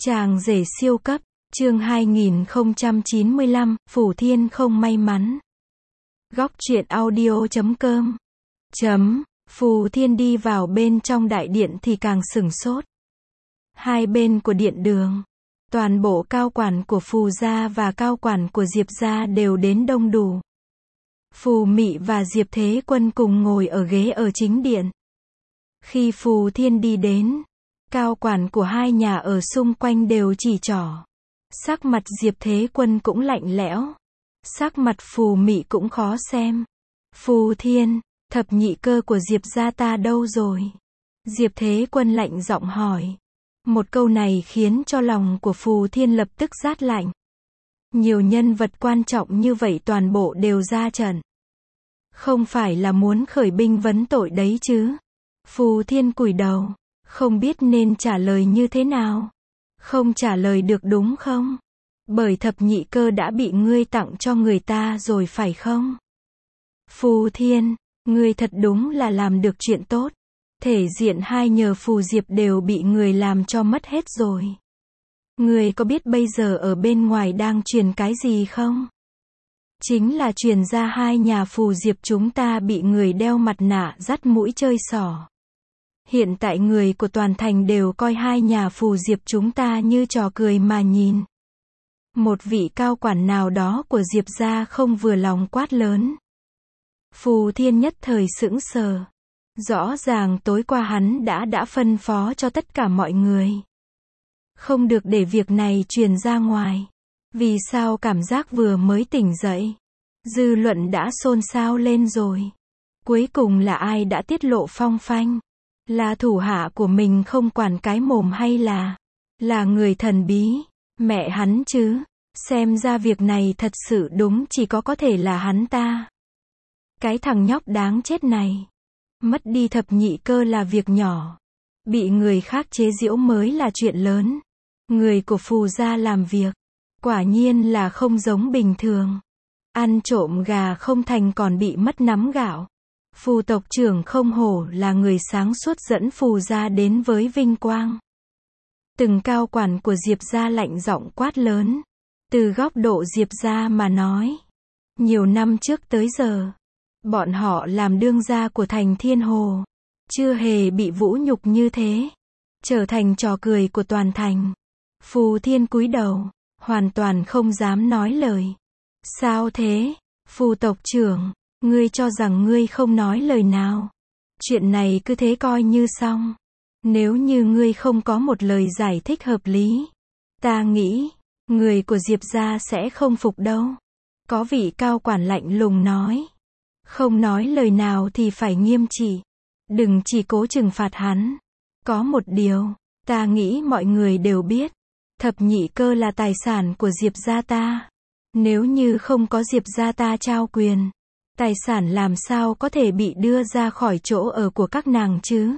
Chàng rể siêu cấp, chương 2095, Phù Thiên không may mắn. Góc truyện audio.com. Phù Thiên đi vào bên trong đại điện thì càng sửng sốt. Hai bên của điện đường, toàn bộ cao quản của Phù gia và cao quản của Diệp gia đều đến đông đủ. Phù Mị và Diệp Thế Quân cùng ngồi ở ghế ở chính điện. Khi Phù Thiên đi đến, cao quản của hai nhà ở xung quanh đều chỉ trỏ. Sắc mặt Diệp Thế Quân cũng lạnh lẽo. Sắc mặt Phù Mị cũng khó xem. Phù Thiên, thập nhị cơ của Diệp gia ta đâu rồi? Diệp Thế Quân lạnh giọng hỏi. Một câu này khiến cho lòng của Phù Thiên lập tức rát lạnh. Nhiều nhân vật quan trọng như vậy toàn bộ đều ra trận. Không phải là muốn khởi binh vấn tội đấy chứ? Phù Thiên cúi đầu, không biết nên trả lời như thế nào. Không trả lời được đúng không? Bởi thập nhị cơ đã bị ngươi tặng cho người ta rồi phải không? Phù Thiên, ngươi thật đúng là làm được chuyện tốt. Thể diện hai nhờ Phù Diệp đều bị người làm cho mất hết rồi. Ngươi có biết bây giờ ở bên ngoài đang truyền cái gì không? Chính là truyền ra hai nhà Phù Diệp chúng ta bị người đeo mặt nạ dắt mũi chơi xỏ. Hiện tại người của toàn thành đều coi hai nhà Phù Diệp chúng ta như trò cười mà nhìn. Một vị cao quản nào đó của Diệp gia không vừa lòng quát lớn. Phù Thiên nhất thời sững sờ. Rõ ràng tối qua hắn đã phân phó cho tất cả mọi người. Không được để việc này truyền ra ngoài. Vì sao cảm giác vừa mới tỉnh dậy, dư luận đã xôn xao lên rồi. Cuối cùng là ai đã tiết lộ phong phanh? Là thủ hạ của mình không quản cái mồm hay là người thần bí? Mẹ hắn chứ. Xem ra việc này thật sự đúng chỉ có thể là hắn ta. Cái thằng nhóc đáng chết này. Mất đi thập nhị cơ là việc nhỏ. Bị người khác chế giễu mới là chuyện lớn. Người của Phù gia làm việc. Quả nhiên là không giống bình thường. Ăn trộm gà không thành còn bị mất nắm gạo. Phù tộc trưởng không hổ là người sáng suốt dẫn Phù gia đến với vinh quang. Từng cao quản của Diệp gia lạnh giọng quát lớn. Từ góc độ Diệp gia mà nói. Nhiều năm trước tới giờ, bọn họ làm đương gia của thành Thiên Hồ. Chưa hề bị vũ nhục như thế. Trở thành trò cười của toàn thành. Phù Thiên cúi đầu, hoàn toàn không dám nói lời. Sao thế, Phù tộc trưởng, ngươi cho rằng ngươi không nói lời nào? Chuyện này cứ thế coi như xong. Nếu như ngươi không có một lời giải thích hợp lý, ta nghĩ, người của Diệp gia sẽ không phục đâu. Có vị cao quản lạnh lùng nói. Không nói lời nào thì phải nghiêm trị. Đừng chỉ cố trừng phạt hắn. Có một điều, ta nghĩ mọi người đều biết. Thập nhị cơ là tài sản của Diệp gia ta. Nếu như không có Diệp gia ta trao quyền, tài sản làm sao có thể bị đưa ra khỏi chỗ ở của các nàng chứ?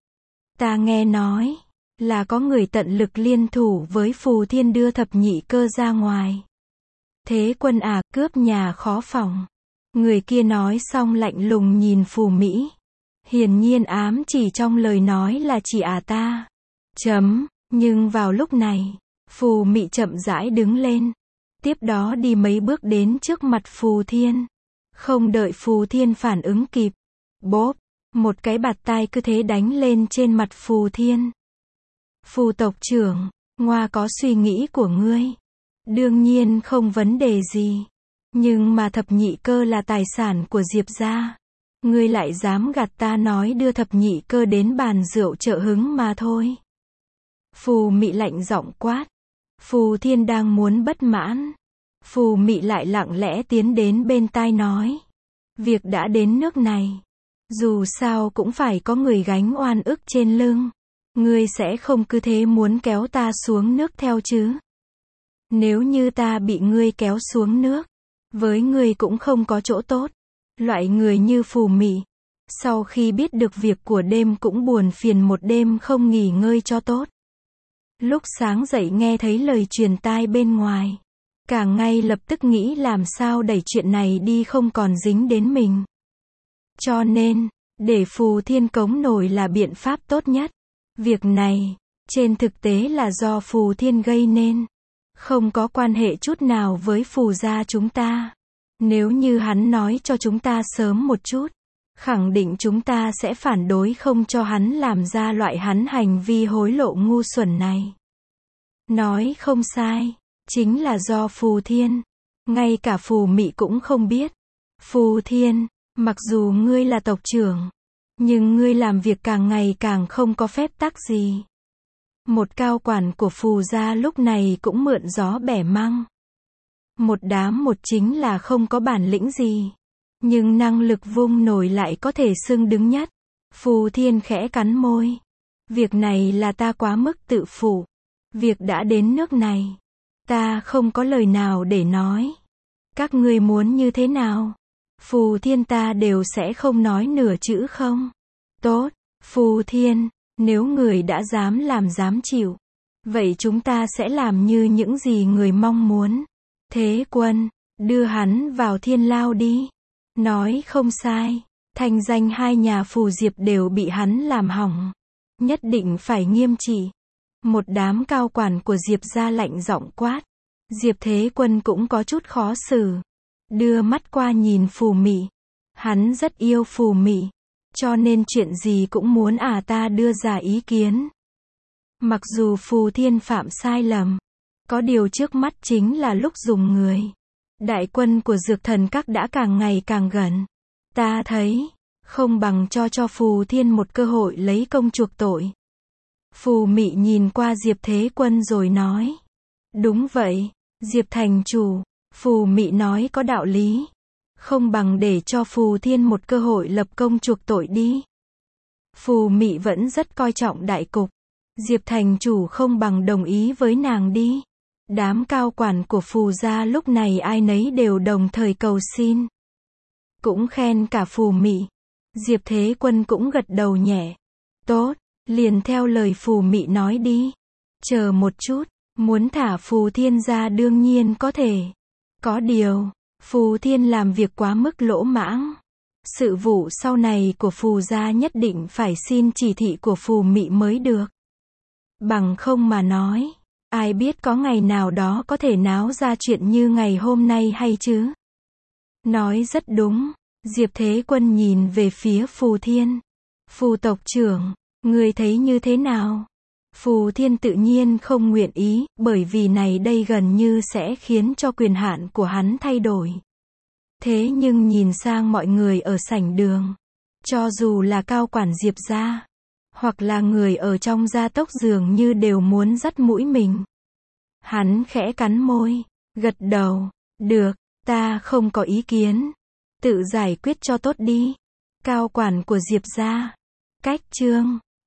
Ta nghe nói là có người tận lực liên thủ với Phù Thiên đưa thập nhị cơ ra ngoài. Thế Quân à, cướp nhà khó phòng. Người kia nói xong lạnh lùng nhìn Phù Mỹ. Hiển nhiên ám chỉ trong lời nói là chỉ ta. Nhưng vào lúc này, Phù Mị chậm rãi đứng lên. Tiếp đó đi mấy bước đến trước mặt Phù Thiên. Không đợi Phù Thiên phản ứng kịp. Bốp, một cái bạt tai cứ thế đánh lên trên mặt Phù Thiên. Phù tộc trưởng, Ngoa có suy nghĩ của ngươi. Đương nhiên không vấn đề gì. Nhưng mà thập nhị cơ là tài sản của Diệp gia. Ngươi lại dám gạt ta nói đưa thập nhị cơ đến bàn rượu trợ hứng mà thôi. Phù Mị lạnh giọng quát. Phù Thiên đang muốn bất mãn. Phù Mị lại lặng lẽ tiến đến bên tai nói. Việc đã đến nước này. Dù sao cũng phải có người gánh oan ức trên lưng. Ngươi sẽ không cứ thế muốn kéo ta xuống nước theo chứ? Nếu như ta bị ngươi kéo xuống nước, với ngươi cũng không có chỗ tốt. Loại người như Phù Mị, sau khi biết được việc của đêm cũng buồn phiền một đêm không nghỉ ngơi cho tốt. Lúc sáng dậy nghe thấy lời truyền tai bên ngoài, càng ngay lập tức nghĩ làm sao đẩy chuyện này đi không còn dính đến mình. Cho nên, để Phù Thiên cống nổi là biện pháp tốt nhất. Việc này, Trên thực tế là do Phù Thiên gây nên. Không có quan hệ chút nào với Phù gia chúng ta. Nếu như hắn nói cho chúng ta sớm một chút, khẳng định chúng ta sẽ phản đối không cho hắn làm ra loại hắn hành vi hối lộ ngu xuẩn này. Nói không sai, chính là do Phù Thiên. Ngay cả Phù Mị cũng không biết. Phù Thiên, mặc dù ngươi là tộc trưởng, nhưng ngươi làm việc càng ngày càng không có phép tắc gì. Một cao quản của Phù gia lúc này cũng mượn gió bẻ măng. Một đám một chính là không có bản lĩnh gì. Nhưng năng lực vung nổi lại có thể xưng đứng nhất. Phù Thiên khẽ cắn môi. Việc này là ta quá mức tự phụ. Việc đã đến nước này, ta không có lời nào để nói. Các ngươi muốn như thế nào? Phù Thiên ta đều sẽ không nói nửa chữ không. Tốt, Phù Thiên, nếu người đã dám làm dám chịu, vậy chúng ta sẽ làm như những gì người mong muốn. Thế Quân, đưa hắn vào thiên lao đi. Nói không sai, thành danh hai nhà Phù Diệp đều bị hắn làm hỏng. Nhất định phải nghiêm trị. Một đám cao quản của Diệp gia lạnh giọng quát. Diệp Thế Quân cũng có chút khó xử. Đưa mắt qua nhìn Phù Mị. Hắn rất yêu Phù Mị, cho nên chuyện gì cũng muốn ta đưa ra ý kiến. Mặc dù Phù Thiên phạm sai lầm, có điều trước mắt chính là lúc dùng người. Đại quân của Dược Thần Các đã càng ngày càng gần. Ta thấy, không bằng cho Phù Thiên một cơ hội lấy công chuộc tội. Phù Mị nhìn qua Diệp Thế Quân rồi nói. Đúng vậy, Diệp thành chủ, Phù Mị nói có đạo lý. Không bằng để cho Phù Thiên một cơ hội lập công chuộc tội đi. Phù Mị vẫn rất coi trọng đại cục. Diệp thành chủ không bằng đồng ý với nàng đi. Đám cao quản của Phù gia lúc này ai nấy đều đồng thời cầu xin. Cũng khen cả Phù Mị. Diệp Thế Quân cũng gật đầu nhẹ. Tốt, liền theo lời Phù Mị nói đi. Chờ một chút, muốn thả Phù Thiên ra đương nhiên có thể. Có điều, Phù Thiên làm việc quá mức lỗ mãng. Sự vụ sau này của Phù gia nhất định phải xin chỉ thị của Phù Mị mới được. Bằng không mà nói, ai biết có ngày nào đó có thể náo ra chuyện như ngày hôm nay hay chứ? Nói rất đúng. Diệp Thế Quân nhìn về phía Phù Thiên. Phù tộc trưởng, ngươi thấy như thế nào? Phù Thiên tự nhiên không nguyện ý, bởi vì này đây gần như sẽ khiến cho quyền hạn của hắn thay đổi. Thế nhưng nhìn sang mọi người ở sảnh đường, cho dù là cao quản Diệp gia, hoặc là người ở trong gia tộc dường như đều muốn dắt mũi mình. Hắn khẽ cắn môi, gật đầu, được, ta không có ý kiến. Tự giải quyết cho tốt đi. Cao quản của Diệp gia. Cách chương